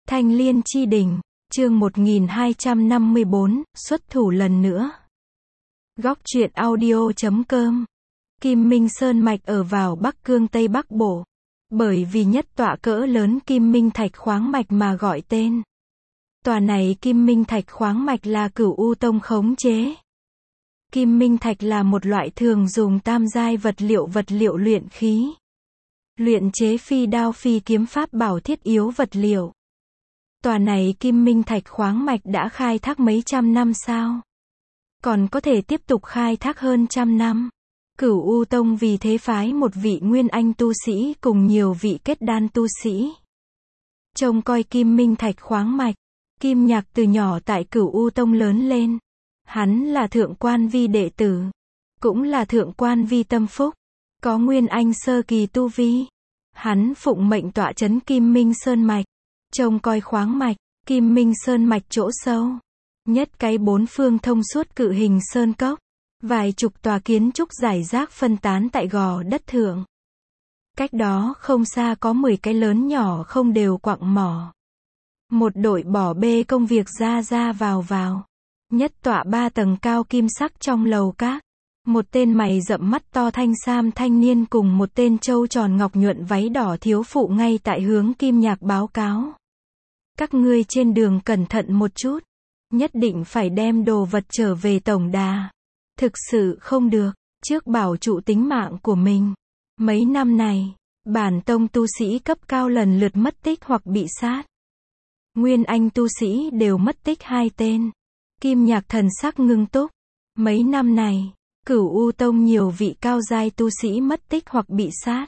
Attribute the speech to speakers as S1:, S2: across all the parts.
S1: Thanh Liên chi đỉnh, chương 1254, xuất thủ lần nữa. Góc truyện audio.com. Kim Minh Sơn mạch ở vào Bắc Cương Tây Bắc Bộ. Bởi vì nhất tọa cỡ lớn Kim Minh Thạch khoáng mạch mà gọi tên. Tòa này Kim Minh Thạch khoáng mạch là Cửu U Tông khống chế. Kim Minh Thạch là một loại thường dùng tam giai vật liệu luyện khí. Luyện chế phi đao phi kiếm pháp bảo thiết yếu vật liệu. Tòa này Kim Minh Thạch khoáng mạch đã khai thác mấy trăm năm sao? Còn có thể tiếp tục khai thác hơn trăm năm. Cửu U Tông vì thế phái một vị nguyên anh tu sĩ cùng nhiều vị kết đan tu sĩ. Trông coi Kim Minh Thạch khoáng mạch. Kim Nhạc từ nhỏ tại Cửu U Tông lớn lên. Hắn là thượng quan vi đệ tử. Cũng là thượng quan vi tâm phúc. Có nguyên anh sơ kỳ tu vi. Hắn phụng mệnh tọa trấn Kim Minh Sơn mạch. Trông coi khoáng mạch, Kim Minh Sơn mạch chỗ sâu. Nhất cái bốn phương thông suốt cự hình sơn cốc. Vài chục tòa kiến trúc rải rác phân tán tại gò đất thượng. Cách đó không xa có 10 cái lớn nhỏ không đều quặng mỏ. Một đội bỏ bê công việc ra vào. Nhất tọa 3 tầng cao kim sắc trong lầu các. Một tên mày rậm mắt to thanh sam thanh niên cùng một tên trâu tròn ngọc nhuận váy đỏ thiếu phụ ngay tại hướng Kim Nhạc báo cáo. Các ngươi trên đường cẩn thận một chút. Nhất định phải đem đồ vật trở về tổng đà. Thực sự không được, trước bảo trụ tính mạng của mình. Mấy năm này, bản tông tu sĩ cấp cao lần lượt mất tích hoặc bị sát. Nguyên anh tu sĩ đều mất tích 2 tên. Kim Nhạc thần sắc ngưng túc. Mấy năm này, Cửu U Tông nhiều vị cao giai tu sĩ mất tích hoặc bị sát.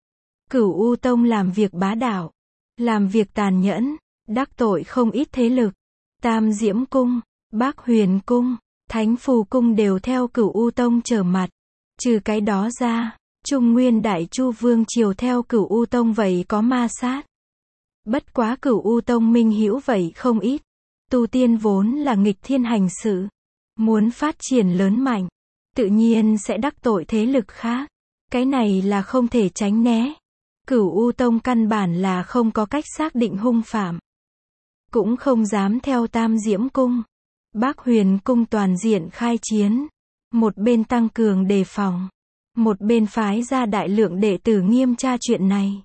S1: Cửu U Tông làm việc bá đạo, làm việc tàn nhẫn, đắc tội không ít thế lực. Tam Diễm Cung, Bác Huyền Cung, Thánh Phù Cung đều theo Cửu U Tông trở mặt. Trừ cái đó ra, Trung Nguyên Đại Chu Vương triều theo Cửu U Tông vậy có ma sát. Bất quá Cửu U Tông minh hữu vậy không ít. Tu tiên vốn là nghịch thiên hành sự. Muốn phát triển lớn mạnh, tự nhiên sẽ đắc tội thế lực khác. Cái này là không thể tránh né. Cửu U Tông căn bản là không có cách xác định hung phạm. Cũng không dám theo Tam Diễm Cung, Bác Huyền Cung toàn diện khai chiến. Một bên tăng cường đề phòng. Một bên phái ra đại lượng đệ tử nghiêm tra chuyện này.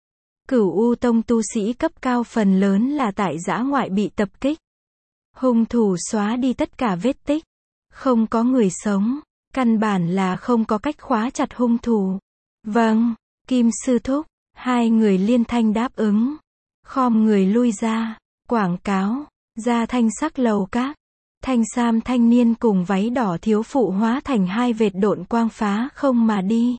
S1: Cửu U Tông tu sĩ cấp cao phần lớn là tại dã ngoại bị tập kích. Hung thủ xóa đi tất cả vết tích. Không có người sống. Căn bản là không có cách khóa chặt hung thủ. Vâng, Kim Sư Thúc. 2 người liên thanh đáp ứng. Khom người lui ra. Quảng cáo. Ra thanh sắc lầu các. Thanh sam thanh niên cùng váy đỏ thiếu phụ hóa thành 2 vệt độn quang phá không mà đi.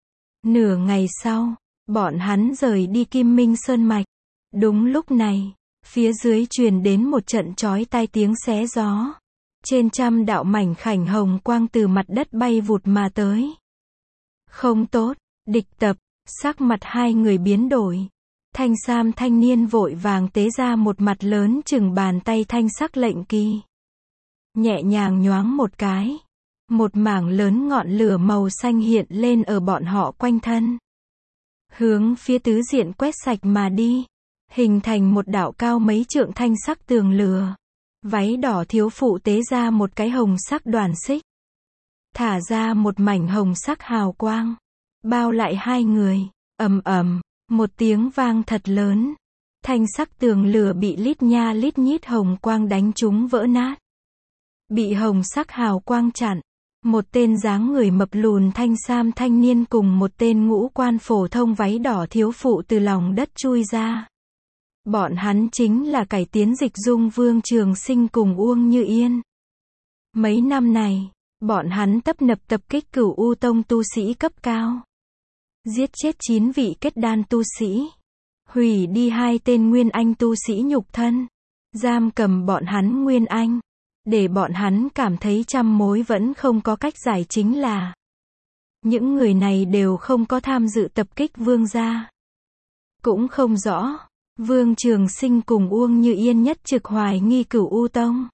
S1: Nửa ngày sau, bọn hắn rời đi Kim Minh Sơn mạch. Đúng lúc này, phía dưới truyền đến một trận chói tai tiếng xé gió. Trên trăm đạo mảnh khảnh hồng quang từ mặt đất bay vụt mà tới. Không tốt, địch tập, sắc mặt 2 người biến đổi. Thanh sam thanh niên vội vàng tế ra một mặt lớn chừng bàn tay thanh sắc lệnh kỳ. Nhẹ nhàng nhoáng một cái. Một mảng lớn ngọn lửa màu xanh hiện lên ở bọn họ quanh thân. Hướng phía tứ diện quét sạch mà đi. Hình thành một đạo cao mấy trượng thanh sắc tường lửa. Váy đỏ thiếu phụ tế ra một cái hồng sắc đoàn xích. Thả ra một mảnh hồng sắc hào quang. Bao lại 2 người. Ầm ầm, một tiếng vang thật lớn. Thanh sắc tường lửa bị lít nha lít nhít hồng quang đánh trúng vỡ nát. Bị hồng sắc hào quang chặn. Một tên dáng người mập lùn thanh sam thanh niên cùng một tên ngũ quan phổ thông váy đỏ thiếu phụ từ lòng đất chui ra. Bọn hắn chính là cải tiến dịch dung Vương Trường Sinh cùng Uông Như Yên. Mấy năm này, bọn hắn tấp nập tập kích Cửu U Tông tu sĩ cấp cao. Giết chết 9 vị kết đan tu sĩ. Hủy đi 2 tên nguyên anh tu sĩ nhục thân. Giam cầm bọn hắn nguyên anh. Để bọn hắn cảm thấy trăm mối vẫn không có cách giải chính là. Những người này đều không có tham dự tập kích Vương gia. Cũng không rõ. Vương Trường Sinh cùng Uông Như Yên nhất trực hoài nghi Cửu U Tông.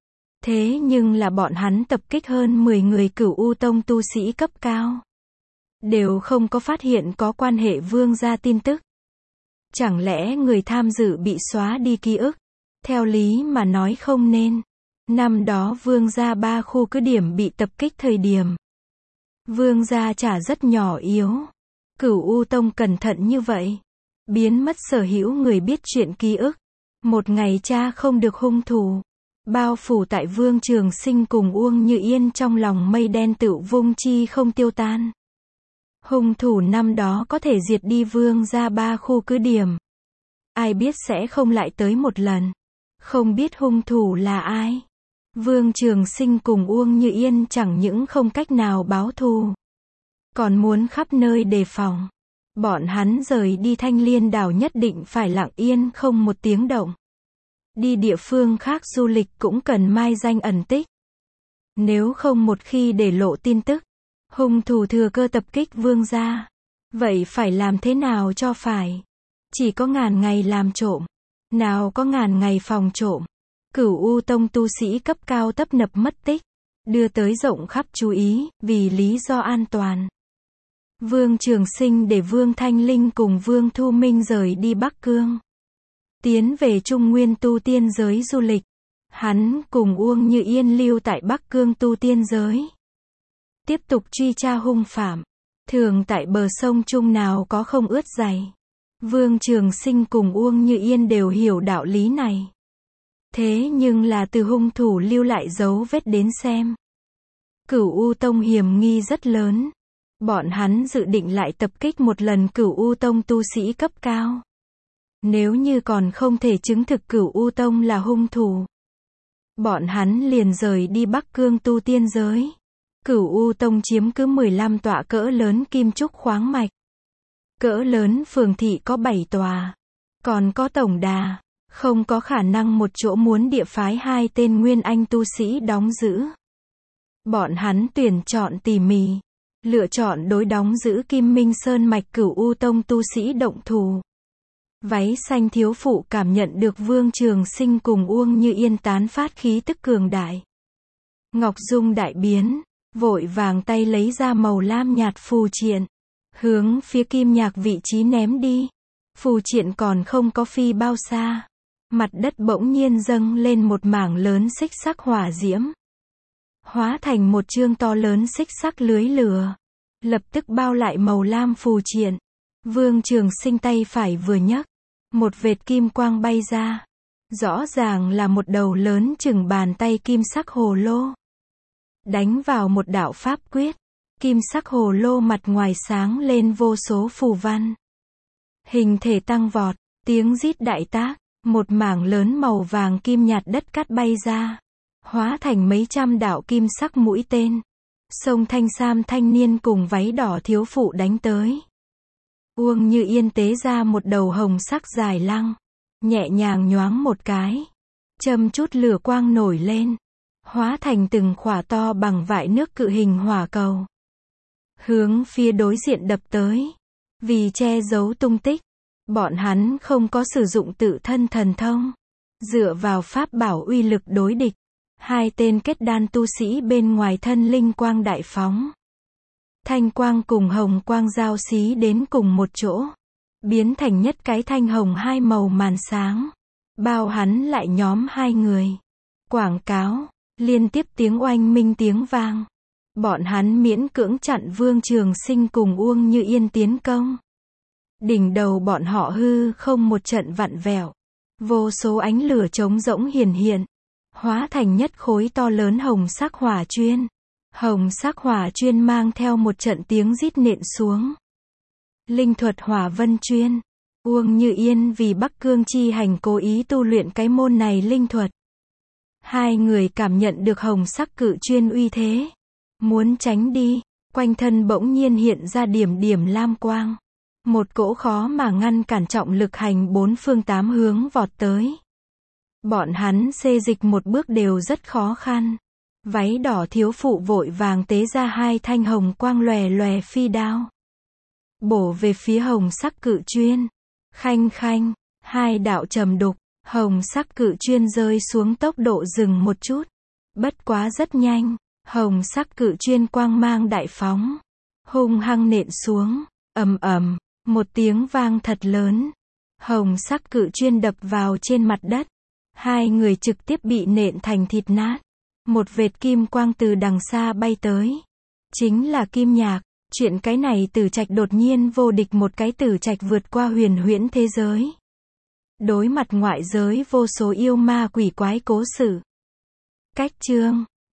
S1: Thế nhưng là bọn hắn tập kích hơn 10 người Cửu U Tông tu sĩ cấp cao. Đều không có phát hiện có quan hệ Vương gia tin tức. Chẳng lẽ người tham dự bị xóa đi ký ức? Theo lý mà nói không nên. Năm đó Vương gia Ba khu cứ điểm bị tập kích thời điểm. Vương gia chả rất nhỏ yếu. Cửu U Tông cẩn thận như vậy. Biến mất sở hữu người biết chuyện ký ức. Một ngày cha không được hung thủ. Bao phủ tại Vương Trường Sinh cùng Uông Như Yên trong lòng mây đen tựu vung chi không tiêu tan. Hung thủ năm đó có thể diệt đi Vương gia Ba khu cứ điểm. Ai biết sẽ không lại tới một lần. Không biết hung thủ là ai. Vương Trường Sinh cùng Uông Như Yên chẳng những không cách nào báo thù, còn muốn khắp nơi đề phòng. Bọn hắn rời đi Thanh Liên đảo nhất định phải lặng yên không một tiếng động. Đi địa phương khác du lịch cũng cần mai danh ẩn tích. Nếu không một khi để lộ tin tức, hung thủ thừa cơ tập kích Vương gia. Vậy phải làm thế nào cho phải? Chỉ có ngàn ngày làm trộm. Nào có ngàn ngày phòng trộm. Cửu U Tông tu sĩ cấp cao tấp nập mất tích. Đưa tới rộng khắp chú ý, vì lý do an toàn. Vương Trường Sinh để Vương Thanh Linh cùng Vương Thu Minh rời đi Bắc Cương. Tiến về Trung Nguyên tu tiên giới du lịch. Hắn cùng Uông Như Yên lưu tại Bắc Cương tu tiên giới. Tiếp tục truy tra hung phạm. Thường tại bờ sông Trung nào có không ướt giày. Vương Trường Sinh cùng Uông Như Yên đều hiểu đạo lý này. Thế nhưng là từ hung thủ lưu lại dấu vết đến xem. Cửu U Tông hiểm nghi rất lớn. Bọn hắn dự định lại tập kích một lần Cửu U Tông tu sĩ cấp cao. Nếu như còn không thể chứng thực Cửu U Tông là hung thủ, bọn hắn liền rời đi Bắc Cương tu tiên giới. Cửu U Tông chiếm cứ 15 tọa cỡ lớn kim trúc khoáng mạch. Cỡ lớn phường thị có 7 tòa. Còn có tổng đà. Không có khả năng một chỗ muốn địa phái 2 tên nguyên anh tu sĩ đóng giữ. Bọn hắn tuyển chọn tỉ mỉ. Lựa chọn đối đóng giữ Kim Minh Sơn mạch Cửu U Tông tu sĩ động thủ. Váy xanh thiếu phụ cảm nhận được Vương Trường Sinh cùng Uông Như Yên tán phát khí tức cường đại. Ngọc Dung đại biến. Vội vàng tay lấy ra màu lam nhạt phù triện. Hướng phía Kim Nhạc vị trí ném đi. Phù triện còn không có phi bao xa. Mặt đất bỗng nhiên dâng lên một mảng lớn xích sắc hỏa diễm. Hóa thành một chương to lớn xích sắc lưới lửa. Lập tức bao lại màu lam phù triện. Vương Trường Sinh tay phải vừa nhấc. Một vệt kim quang bay ra. Rõ ràng là một đầu lớn chừng bàn tay kim sắc hồ lô. Đánh vào một đạo pháp quyết. Kim sắc hồ lô mặt ngoài sáng lên vô số phù văn. Hình thể tăng vọt. Tiếng rít đại tác. Một mảng lớn màu vàng kim nhạt đất cát bay ra. Hóa thành mấy trăm đạo kim sắc mũi tên. Xông thanh sam thanh niên cùng váy đỏ thiếu phụ đánh tới. Uông Như Yên tế ra một đầu hồng sắc dài lăng. Nhẹ nhàng nhoáng một cái. Châm chút lửa quang nổi lên. Hóa thành từng khỏa to bằng vại nước cự hình hỏa cầu. Hướng phía đối diện đập tới. Vì che giấu tung tích. Bọn hắn không có sử dụng tự thân thần thông. Dựa vào pháp bảo uy lực đối địch. 2 tên kết đan tu sĩ bên ngoài thân linh quang đại phóng. Thanh quang cùng hồng quang giao xí đến cùng một chỗ. Biến thành nhất cái thanh hồng 2 màu màn sáng. Bao hắn lại nhóm 2 người. Quảng cáo. Liên tiếp tiếng oanh minh tiếng vang. Bọn hắn miễn cưỡng chặn Vương Trường Sinh cùng Uông Như Yên tiến công. Đỉnh đầu bọn họ hư không một trận vặn vẹo. Vô số ánh lửa trống rỗng hiển hiện. Hóa thành nhất khối to lớn hồng sắc hỏa chuyên. Hồng sắc hỏa chuyên mang theo một trận tiếng rít nện xuống. Linh thuật hỏa vân chuyên. Uông Như Yên vì Bắc Cương chi hành cố ý tu luyện cái môn này linh thuật. 2 người cảm nhận được hồng sắc cự chuyên uy thế. Muốn tránh đi. Quanh thân bỗng nhiên hiện ra điểm điểm lam quang. Một cỗ khó mà ngăn cản trọng lực hành 4 phương 8 hướng vọt tới. Bọn hắn xê dịch một bước đều rất khó khăn. Váy đỏ thiếu phụ vội vàng tế ra 2 thanh hồng quang lòe lòe phi đao. Bổ về phía hồng sắc cự chuyên. Khanh khanh, 2 đạo trầm đục, hồng sắc cự chuyên rơi xuống tốc độ dừng một chút. Bất quá rất nhanh, hồng sắc cự chuyên quang mang đại phóng. Hung hăng nện xuống, ầm ầm, một tiếng vang thật lớn. Hồng sắc cự chuyên đập vào trên mặt đất. Hai người trực tiếp bị nện thành thịt nát. Một vệt kim quang từ đằng xa bay tới. Chính là Kim Nhạc. Chuyện cái này Tử Trạch đột nhiên vô địch, một cái Tử Trạch vượt qua huyền huyễn thế giới. Đối mặt ngoại giới vô số yêu ma quỷ quái cố xử. Cách chương